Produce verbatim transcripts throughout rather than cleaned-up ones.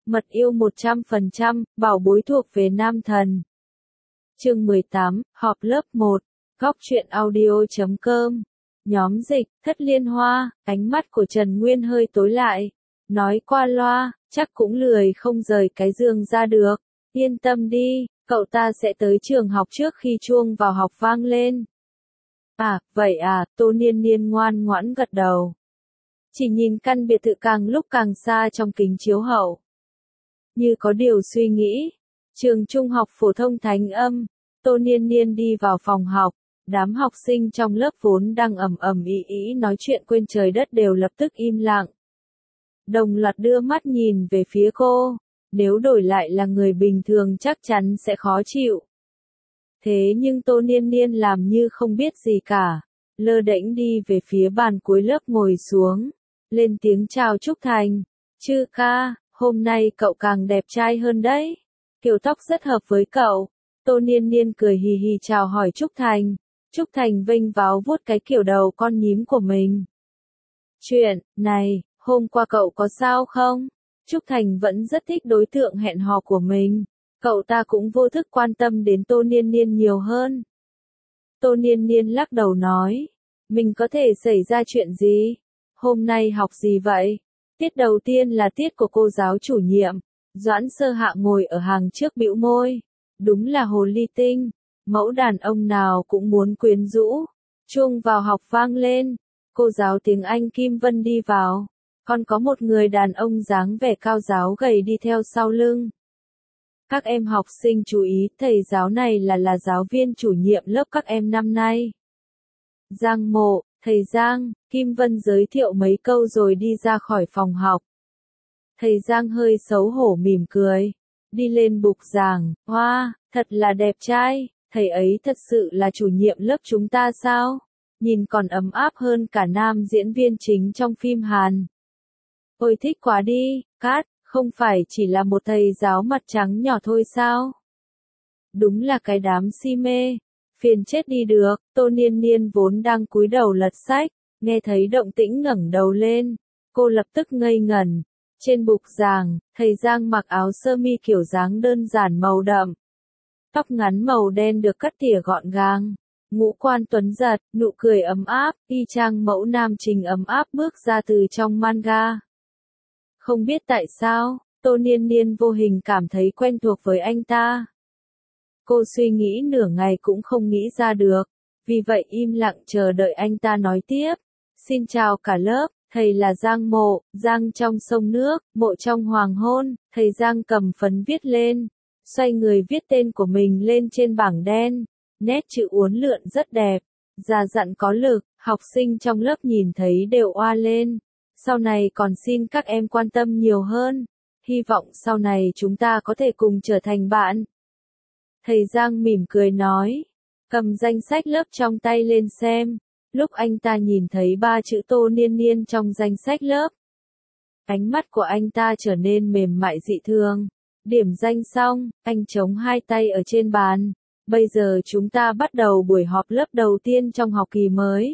Mật yêu một trăm phần trăm, bảo bối thuộc về nam thần. Chương mười tám, họp lớp một, góc truyện audio chấm com. Nhóm dịch, Thất Liên Hoa, ánh mắt của Trần Nguyên hơi tối lại. Nói qua loa, chắc cũng lười không rời cái giường ra được. Yên tâm đi, cậu ta sẽ tới trường học trước khi chuông vào học vang lên. À, vậy à, Tô Niên Niên ngoan ngoãn gật đầu. Chỉ nhìn căn biệt thự càng lúc càng xa trong kính chiếu hậu. Như có điều suy nghĩ. Trường trung học phổ thông Thánh Âm. Tô Niên Niên đi vào phòng học. Đám học sinh trong lớp vốn đang ầm ầm ĩ ĩ nói chuyện quên trời đất đều lập tức im lặng. Đồng loạt đưa mắt nhìn về phía cô. Nếu đổi lại là người bình thường chắc chắn sẽ khó chịu. Thế nhưng Tô Niên Niên làm như không biết gì cả. Lơ đễnh đi về phía bàn cuối lớp ngồi xuống. Lên tiếng chào Trúc Thành. Chư ca, hôm nay cậu càng đẹp trai hơn đấy. Kiểu tóc rất hợp với cậu. Tô Niên Niên cười hì hì chào hỏi Trúc Thành. Trúc Thành vênh váo vuốt cái kiểu đầu con nhím của mình. Chuyện, này, hôm qua cậu có sao không? Trúc Thành vẫn rất thích đối tượng hẹn hò của mình. Cậu ta cũng vô thức quan tâm đến Tô Niên Niên nhiều hơn. Tô Niên Niên lắc đầu nói. Mình có thể xảy ra chuyện gì? Hôm nay học gì vậy? Tiết đầu tiên là tiết của cô giáo chủ nhiệm. Doãn Sơ Hạ ngồi ở hàng trước bĩu môi. Đúng là hồ ly tinh. Mẫu đàn ông nào cũng muốn quyến rũ. Chuông vào học vang lên. Cô giáo tiếng Anh Kim Vân đi vào. Còn có một người đàn ông dáng vẻ cao giáo gầy đi theo sau lưng. Các em học sinh chú ý, thầy giáo này là là giáo viên chủ nhiệm lớp các em năm nay. Giang Mộ, thầy Giang, Kim Vân giới thiệu mấy câu rồi đi ra khỏi phòng học. Thầy Giang hơi xấu hổ mỉm cười. Đi lên bục giảng, hoa, thật là đẹp trai, thầy ấy thật sự là chủ nhiệm lớp chúng ta sao? Nhìn còn ấm áp hơn cả nam diễn viên chính trong phim Hàn. Ôi thích quá đi, Cát, không phải chỉ là một thầy giáo mặt trắng nhỏ thôi sao? Đúng là cái đám si mê, phiền chết đi được. Tô Niên Niên vốn đang cúi đầu lật sách, nghe thấy động tĩnh ngẩng đầu lên, cô lập tức ngây ngẩn. Trên bục giảng, thầy Giang mặc áo sơ mi kiểu dáng đơn giản màu đậm. Tóc ngắn màu đen được cắt tỉa gọn gàng. Ngũ quan tuấn giật, nụ cười ấm áp, y chang mẫu nam chính ấm áp bước ra từ trong manga. Không biết tại sao, Tô Niên Niên vô hình cảm thấy quen thuộc với anh ta. Cô suy nghĩ nửa ngày cũng không nghĩ ra được, vì vậy im lặng chờ đợi anh ta nói tiếp. Xin chào cả lớp, thầy là Giang Mộ, Giang trong sông nước, mộ trong hoàng hôn. Thầy Giang cầm phấn viết lên, xoay người viết tên của mình lên trên bảng đen. Nét chữ uốn lượn rất đẹp, già dặn có lực, học sinh trong lớp nhìn thấy đều oa lên. Sau này còn xin các em quan tâm nhiều hơn, hy vọng sau này chúng ta có thể cùng trở thành bạn. Thầy Giang mỉm cười nói, cầm danh sách lớp trong tay lên xem. Lúc anh ta nhìn thấy ba chữ Tô Niên Niên trong danh sách lớp, ánh mắt của anh ta trở nên mềm mại dị thường. Điểm danh xong, anh chống hai tay ở trên bàn. Bây giờ chúng ta bắt đầu buổi họp lớp đầu tiên trong học kỳ mới.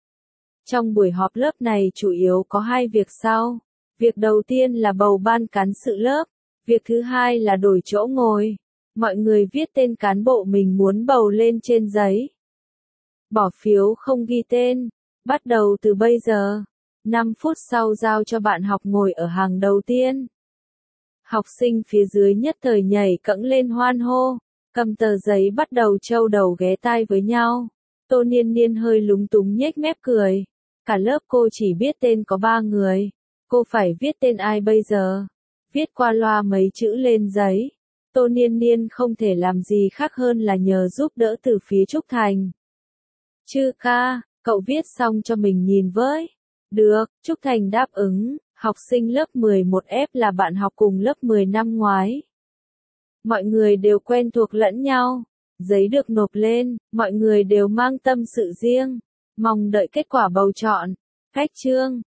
Trong buổi họp lớp này chủ yếu có hai việc sau. Việc đầu tiên là bầu ban cán sự lớp. Việc thứ hai là đổi chỗ ngồi. Mọi người viết tên cán bộ mình muốn bầu lên trên giấy. Bỏ phiếu không ghi tên. Bắt đầu từ bây giờ. năm phút sau giao cho bạn học ngồi ở hàng đầu tiên. Học sinh phía dưới nhất thời nhảy cẫng lên hoan hô. Cầm tờ giấy bắt đầu trâu đầu ghé tai với nhau. Tô Niên Niên hơi lúng túng nhếch mép cười. Cả lớp cô chỉ biết tên có ba người. Cô phải viết tên ai bây giờ? Viết qua loa mấy chữ lên giấy. Tô Niên Niên không thể làm gì khác hơn là nhờ giúp đỡ từ phía Trúc Thành. Chư ca, cậu viết xong cho mình nhìn với. Được, Trúc Thành đáp ứng. Học sinh lớp mười một F là bạn học cùng lớp mười năm ngoái. Mọi người đều quen thuộc lẫn nhau. Giấy được nộp lên, mọi người đều mang tâm sự riêng. Mong đợi kết quả bầu chọn. Cách chương.